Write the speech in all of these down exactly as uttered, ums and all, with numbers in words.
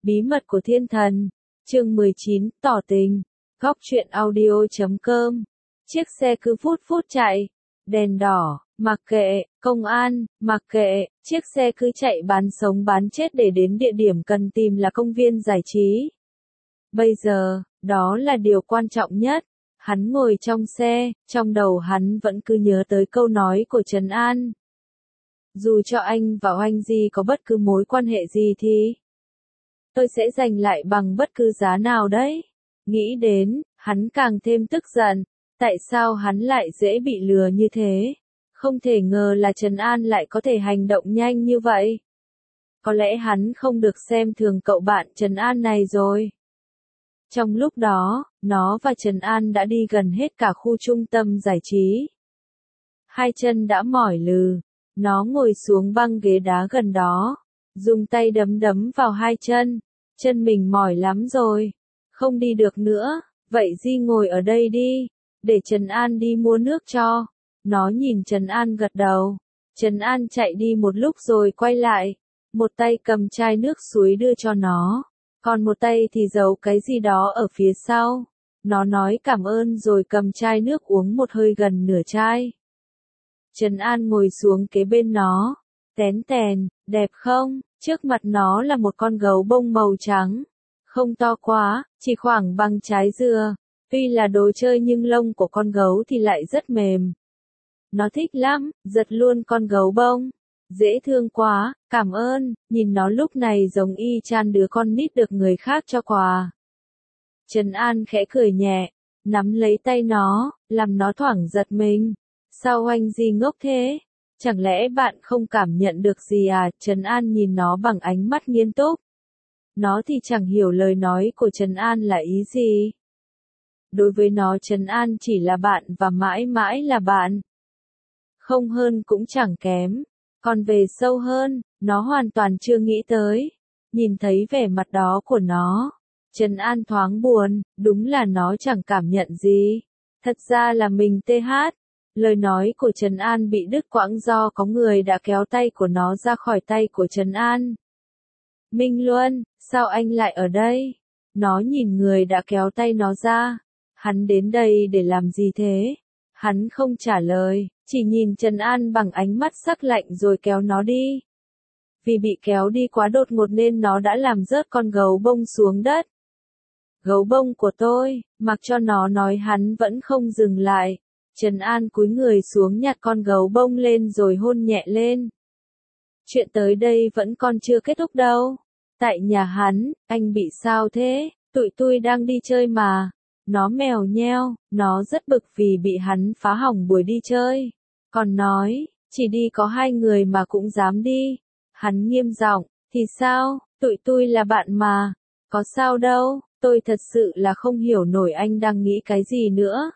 Bí mật của thiên thần, chương mười chín, tỏ tình, góc truyện audio chấm com. Chiếc xe cứ phút phút chạy, đèn đỏ, mặc kệ, công an, mặc kệ, chiếc xe cứ chạy bán sống bán chết để đến địa điểm cần tìm là công viên giải trí. Bây giờ, đó là điều quan trọng nhất. Hắn ngồi trong xe, trong đầu hắn vẫn cứ nhớ tới câu nói của Trấn An. Dù cho anh và Oanh Di có bất cứ mối quan hệ gì thì tôi sẽ giành lại bằng bất cứ giá nào đấy. Nghĩ đến, hắn càng thêm tức giận. Tại sao hắn lại dễ bị lừa như thế? Không thể ngờ là Trấn An lại có thể hành động nhanh như vậy. Có lẽ hắn không được xem thường cậu bạn Trấn An này rồi. Trong lúc đó, nó và Trấn An đã đi gần hết cả khu trung tâm giải trí. Hai chân đã mỏi lừ, nó ngồi xuống băng ghế đá gần đó, dùng tay đấm đấm vào hai chân. Chân mình mỏi lắm rồi, không đi được nữa, vậy Di ngồi ở đây đi, để Trấn An đi mua nước cho. Nó nhìn Trấn An gật đầu. Trấn An chạy đi một lúc rồi quay lại, một tay cầm chai nước suối đưa cho nó, còn một tay thì giấu cái gì đó ở phía sau. Nó nói cảm ơn rồi cầm chai nước uống một hơi gần nửa chai. Trấn An ngồi xuống kế bên nó, tén tèn, đẹp không? Trước mặt nó là một con gấu bông màu trắng, không to quá, chỉ khoảng bằng trái dừa. Tuy là đồ chơi nhưng lông của con gấu thì lại rất mềm. Nó thích lắm, giật luôn con gấu bông. Dễ thương quá, cảm ơn. Nhìn nó lúc này giống y chang đứa con nít được người khác cho quà. Trấn An khẽ cười nhẹ, nắm lấy tay nó, làm nó thoảng giật mình. Sao Oanh Di ngốc thế? Chẳng lẽ bạn không cảm nhận được gì à? Trấn An nhìn nó bằng ánh mắt nghiêm túc. Nó thì chẳng hiểu lời nói của Trấn An là ý gì. Đối với nó Trấn An chỉ là bạn và mãi mãi là bạn. Không hơn cũng chẳng kém. Còn về sâu hơn, nó hoàn toàn chưa nghĩ tới. Nhìn thấy vẻ mặt đó của nó, Trấn An thoáng buồn, đúng là nó chẳng cảm nhận gì. Thật ra là mình tê hát. Lời nói của Trấn An bị đứt quãng do có người đã kéo tay của nó ra khỏi tay của Trấn An. Minh Luân, sao anh lại ở đây? Nó nhìn người đã kéo tay nó ra. Hắn đến đây để làm gì thế? Hắn không trả lời, chỉ nhìn Trấn An bằng ánh mắt sắc lạnh rồi kéo nó đi. Vì bị kéo đi quá đột ngột nên nó đã làm rớt con gấu bông xuống đất. Gấu bông của tôi, mặc cho nó nói hắn vẫn không dừng lại. Trấn An cúi người xuống nhặt con gấu bông lên rồi hôn nhẹ lên. Chuyện tới đây vẫn còn chưa kết thúc đâu. Tại nhà hắn, anh bị sao thế? Tụi tôi đang đi chơi mà. Nó mèo nheo, nó rất bực vì bị hắn phá hỏng buổi đi chơi. Còn nói, chỉ đi có hai người mà cũng dám đi. Hắn nghiêm giọng, thì sao, tụi tôi là bạn mà. Có sao đâu, tôi thật sự là không hiểu nổi anh đang nghĩ cái gì nữa.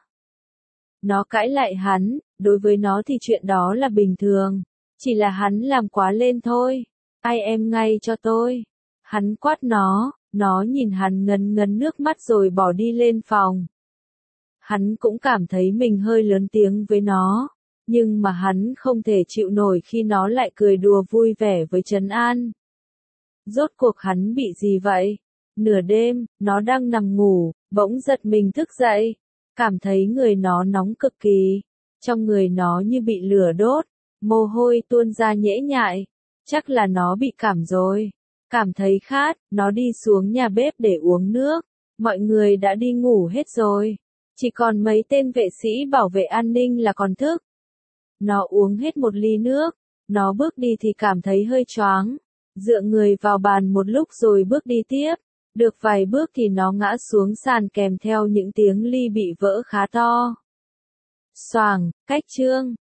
Nó cãi lại hắn, đối với nó thì chuyện đó là bình thường. Chỉ là hắn làm quá lên thôi. Ai em ngay cho tôi. Hắn quát nó, nó nhìn hắn ngấn ngấn nước mắt rồi bỏ đi lên phòng. Hắn cũng cảm thấy mình hơi lớn tiếng với nó, nhưng mà hắn không thể chịu nổi khi nó lại cười đùa vui vẻ với Trấn An. Rốt cuộc hắn bị gì vậy? Nửa đêm, nó đang nằm ngủ, bỗng giật mình thức dậy, cảm thấy người nó nóng cực kỳ, trong người nó như bị lửa đốt, mồ hôi tuôn ra nhễ nhại, chắc là nó bị cảm rồi. Cảm thấy khát, nó đi xuống nhà bếp để uống nước. Mọi người đã đi ngủ hết rồi. Chỉ còn mấy tên vệ sĩ bảo vệ an ninh là còn thức. Nó uống hết một ly nước. Nó bước đi thì cảm thấy hơi choáng. Dựa người vào bàn một lúc rồi bước đi tiếp. Được vài bước thì nó ngã xuống sàn kèm theo những tiếng ly bị vỡ khá to. Xoàng, cách chương.